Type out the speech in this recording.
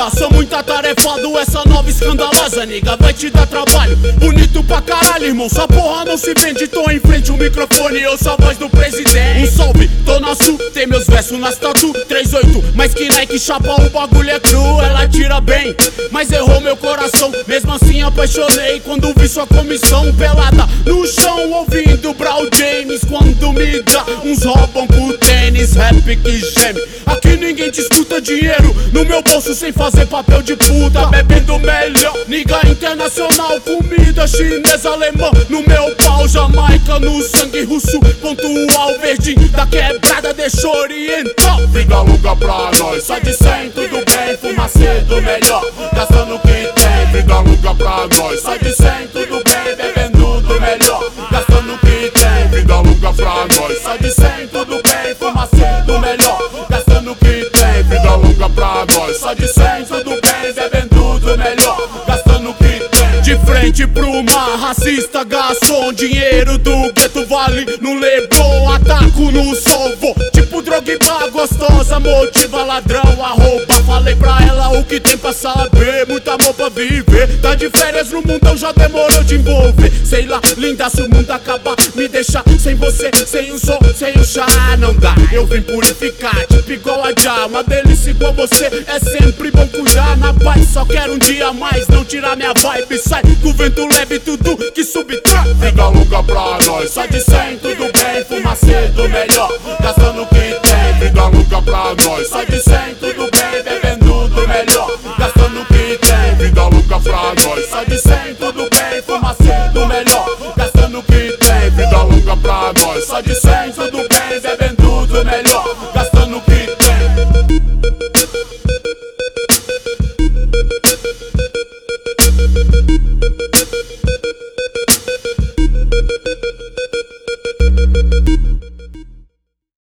vida, sou muito atarefado, essa nova escandalosa nigga vai te dar trabalho. Bonito pra caralho, irmão, sua porra não se vende. Tô em frente ao microfone, eu sou a voz do presidente. Um salve, tô na sul, tem meus versos nas tatu 38, mas que Nike chapa, o bagulho é cru. Ela tira bem, mas errou meu coração. Mesmo assim apaixonei quando vi sua comissão. Pelada no chão, ouvindo Brown James. Quando me dá uns roubam por tênis, rap que geme. Aqui ninguém disputa dinheiro no meu bolso sem fazer papel de puta. Bebendo melhor, nigga internacional. Comida chinesa, alemã no meu pau. Jamaica no sangue russo, pontual verdinho da quebrada deixa oriental. Vida longa pra nós, só de 100 tudo bem. Fuma cedo melhor, gastando o que tem. Vida longa pra nós, só de 100 tudo bem. Bebendo do melhor, gastando o que tem. Vida longa pra nós, só de 100 tudo bem. Fuma cedo melhor, gastando o que tem. Vida longa pra nós, só de 100 tudo bem. Bebendo do melhor, gastando o que tem. De frente pro mar, racista, garçom. Dinheiro do gueto vale no Leblon. Ataco no solvo, tipo Drogba gostosa. Motiva ladrão, arroba. Falei pra ela o que tem pra saber. Muito amor pra viver. Tá de férias no mundão, já demorou de envolver. Sei lá, linda, se o mundo acabar, me deixar sem você, sem o sol, sem o chá. Não dá, eu vim purificar, tipo igual a Já. Uma delícia igual você, é sempre bom cuidar. Na paz, só quero um dia a mais, não tirar minha vibe. Sai com o vento leve, tudo que subtrai. Vida longa pra nós, só de 100 tudo bem. Fuma cedo melhor, gastando o que tem. Vida longa pra nós, só de 100 tudo bem. Bebendo do melhor, gastando o que tem. Vida longa pra nós, só de 100 tudo bem. Fuma cedo melhor, gastando o que tem. Vida longa pra nós, só de 100 tudo bem.